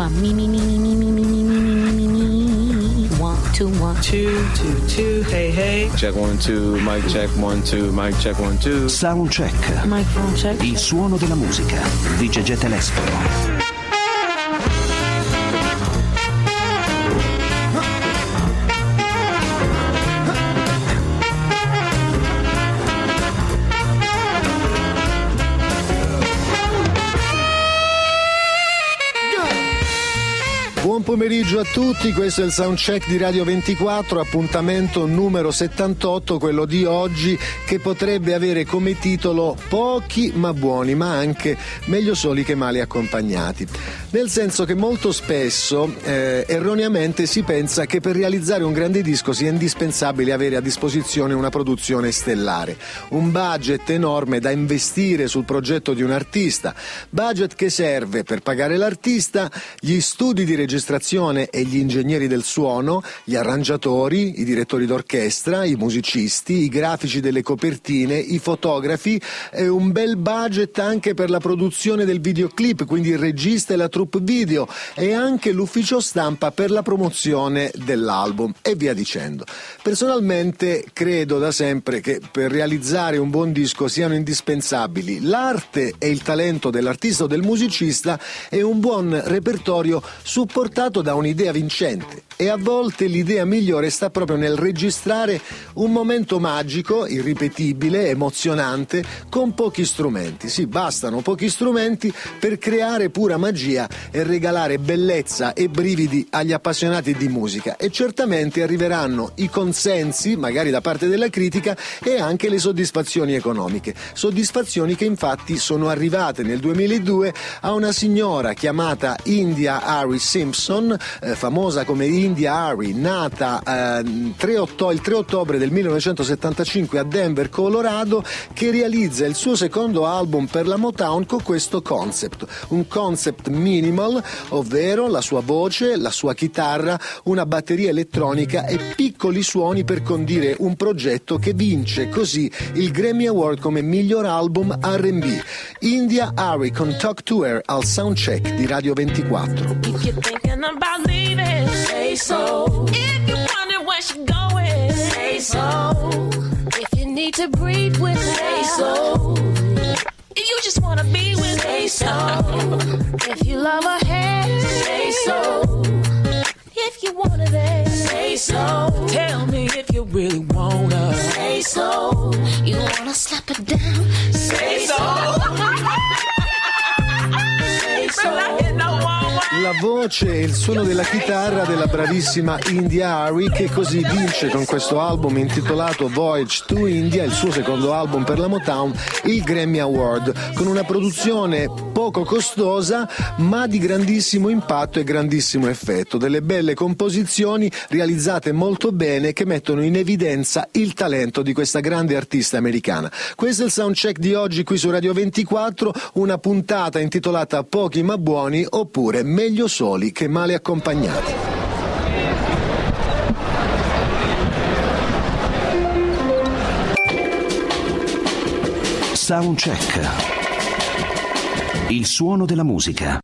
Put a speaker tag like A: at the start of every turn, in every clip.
A: 1 me me me me me me me me me me me 1 2 1
B: 2 2 2 hey hey check 1 2 mic check 1 2 mic check 1 2
C: Soundcheck.
A: microphone check.
C: Il suono della musica di Gegè Telesforo.
D: Buon pomeriggio a tutti, questo è il Soundcheck di Radio 24, appuntamento numero 78, quello di oggi, che potrebbe avere come titolo Pochi ma buoni, ma anche meglio soli che male accompagnati. Nel senso che molto spesso, erroneamente, si pensa che per realizzare un grande disco sia indispensabile avere a disposizione una produzione stellare, un budget enorme da investire sul progetto di un artista, budget che serve per pagare l'artista, gli studi di registrazione e gli ingegneri del suono, gli arrangiatori, i direttori d'orchestra, i musicisti, i grafici delle copertine, i fotografi, e un bel budget anche per la produzione del videoclip, quindi il regista e la troupe video, e anche l'ufficio stampa per la promozione dell'album e via dicendo. Personalmente credo da sempre che per realizzare un buon disco siano indispensabili l'arte e il talento dell'artista o del musicista e un buon repertorio supportato da un'idea vincente, e a volte l'idea migliore sta proprio nel registrare un momento magico, irripetibile, emozionante, con pochi strumenti. Sì, bastano pochi strumenti per creare pura magia e regalare bellezza e brividi agli appassionati di musica, e certamente arriveranno i consensi, magari da parte della critica, e anche le soddisfazioni economiche, soddisfazioni che infatti sono arrivate nel 2002 a una signora chiamata India Arie Simpson, famosa come India Arie, nata il 3 ottobre del 1975 a Denver, Colorado, che realizza il suo secondo album per la Motown con questo concept, un concept minimal, ovvero la sua voce, la sua chitarra, una batteria elettronica e piccoli suoni per condire un progetto che vince così il Grammy Award come miglior album R&B. India Arie con Talk to Her al Soundcheck di Radio 24.
E: If you're thinking about leaving, say so. If you're wondering where she's going, say so. If you need to breathe with her, say so. If you just wanna be with her, say so. If you love her hair, say so. If you want her there, say so. Tell me if you really want her, say so. You wanna slap her down, say so. Say so.
D: La voce e il suono della chitarra della bravissima India Arie, che così vince con questo album intitolato Voyage to India, il suo secondo album per la Motown, il Grammy Award, con una produzione poco costosa ma di grandissimo impatto e grandissimo effetto, delle belle composizioni realizzate molto bene che mettono in evidenza il talento di questa grande artista americana. Questo è il Soundcheck di oggi qui su Radio 24, una puntata intitolata Pochi ma buoni, oppure meglio soli che male accompagnati.
C: Soundcheck. Il suono della musica.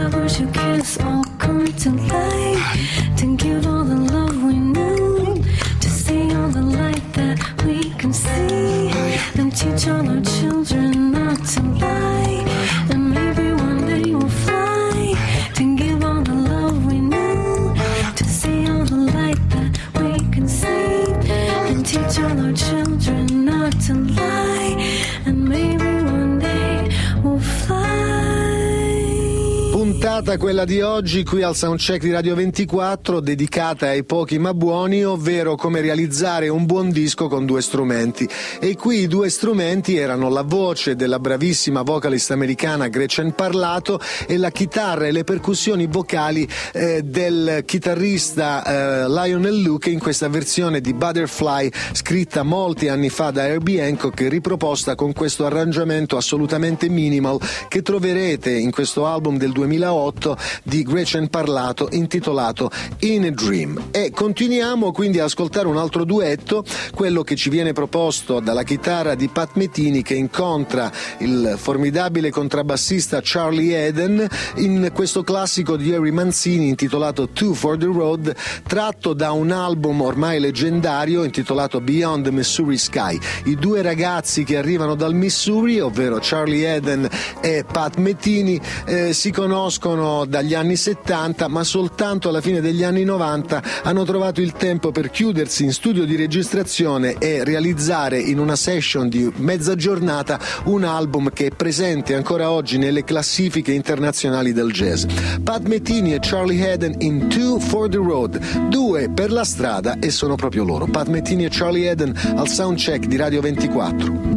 F: Teach all our children not to lie, and maybe one day we'll fly to give all the love we know, to see all the light that we can see, and teach all our children not to lie, and maybe one day we'll fly.
D: Puntata quella di oggi qui al Soundcheck di Radio 24, dedicata ai pochi ma buoni, ovvero come realizzare un buon disco con due strumenti. E qui i due strumenti erano la voce della bravissima vocalist americana Gretchen Parlato e la chitarra e le percussioni vocali del chitarrista Lionel Luke in questa versione di Butterfly scritta molti anni fa da Herbie Hancock e riproposta con questo arrangiamento assolutamente minimal che troverete in questo album del 2008 68 di Gretchen Parlato, intitolato In a Dream. E continuiamo quindi a ascoltare un altro duetto, quello che ci viene proposto dalla chitarra di Pat Metheny, che incontra il formidabile contrabbassista Charlie Haden in questo classico di Harry Mancini intitolato Two for the Road, tratto da un album ormai leggendario intitolato Beyond the Missouri Sky. I due ragazzi che arrivano dal Missouri, ovvero Charlie Haden e Pat Metheny, si conoscono dagli anni 70, ma soltanto alla fine degli anni 90 hanno trovato il tempo per chiudersi in studio di registrazione e realizzare in una session di mezza giornata un album che è presente ancora oggi nelle classifiche internazionali del jazz. Pat Metheny e Charlie Haden in Two for the Road, due per la strada, e sono proprio loro, Pat Metheny e Charlie Haden al Soundcheck di Radio 24.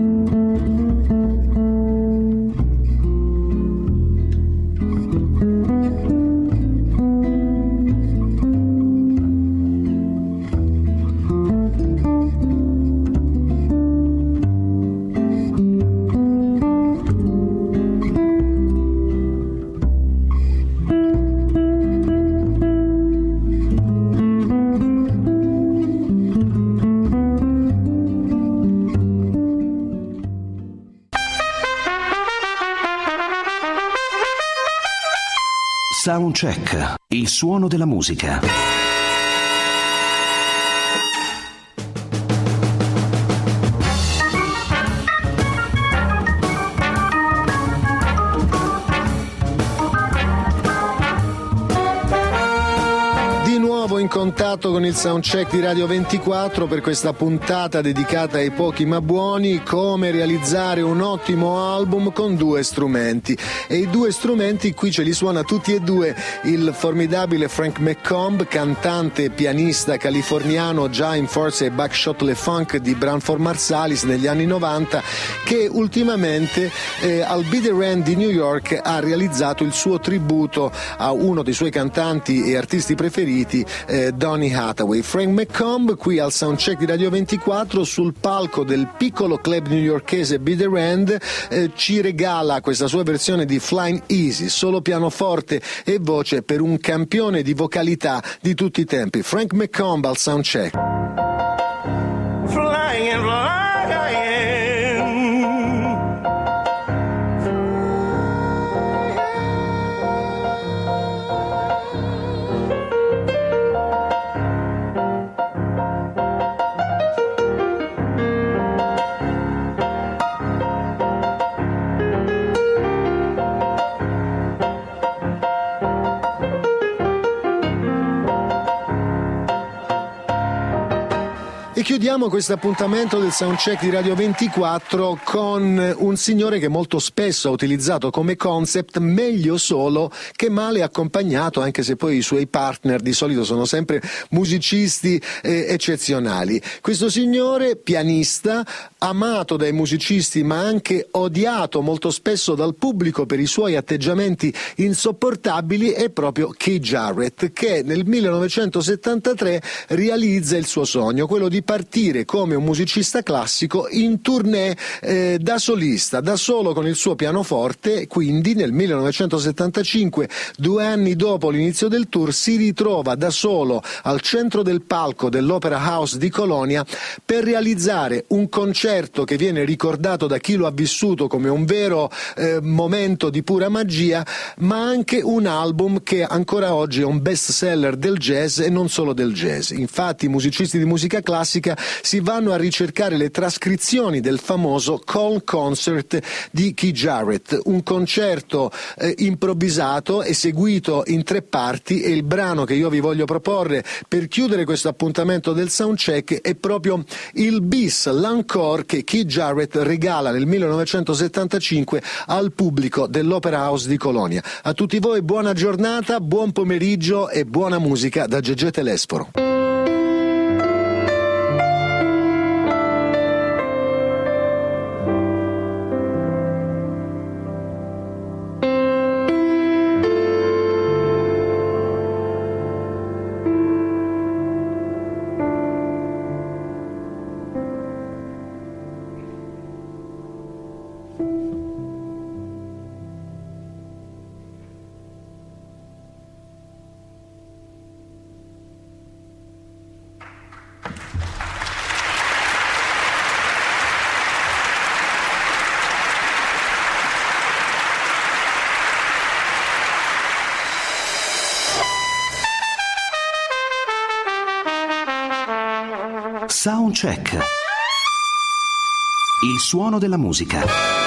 C: Soundcheck, il suono della musica.
D: In contatto con il Soundcheck di Radio 24 per questa puntata dedicata ai pochi ma buoni, come realizzare un ottimo album con due strumenti. E i due strumenti qui ce li suona tutti e due il formidabile Frank McComb, cantante e pianista californiano già in forze Buckshot Le Funk di Branford Marsalis negli anni 90, che ultimamente al Be The Rand di New York ha realizzato il suo tributo a uno dei suoi cantanti e artisti preferiti, Donny Hathaway. Frank McComb qui al Soundcheck di Radio 24 sul palco del piccolo club newyorkese Be The Rand ci regala questa sua versione di Flying Easy, solo pianoforte e voce per un campione di vocalità di tutti i tempi. Frank McComb al Soundcheck.
G: Flying and flying.
D: Chiudiamo questo appuntamento del Soundcheck di Radio 24 con un signore che molto spesso ha utilizzato come concept meglio solo che male accompagnato, anche se poi i suoi partner di solito sono sempre musicisti eccezionali. Questo signore, pianista, amato dai musicisti ma anche odiato molto spesso dal pubblico per i suoi atteggiamenti insopportabili, è proprio Keith Jarrett, che nel 1973 realizza il suo sogno, quello di partire come un musicista classico in tournée da solista, da solo con il suo pianoforte. Quindi nel 1975, 2 anni dopo l'inizio del tour, si ritrova da solo al centro del palco dell'Opera House di Colonia per realizzare un concerto che viene ricordato da chi lo ha vissuto come un vero momento di pura magia, ma anche un album che ancora oggi è un best seller del jazz e non solo del jazz. Infatti i musicisti di musica classica si vanno a ricercare le trascrizioni del famoso Call Concert di Keith Jarrett, un concerto improvvisato eseguito in 3 parti, e il brano che io vi voglio proporre per chiudere questo appuntamento del Soundcheck è proprio il bis, l'encore che Keith Jarrett regala nel 1975 al pubblico dell'Opera House di Colonia. A tutti voi buona giornata, buon pomeriggio e buona musica da Gegè Telesforo.
C: Soundcheck. Il suono della musica.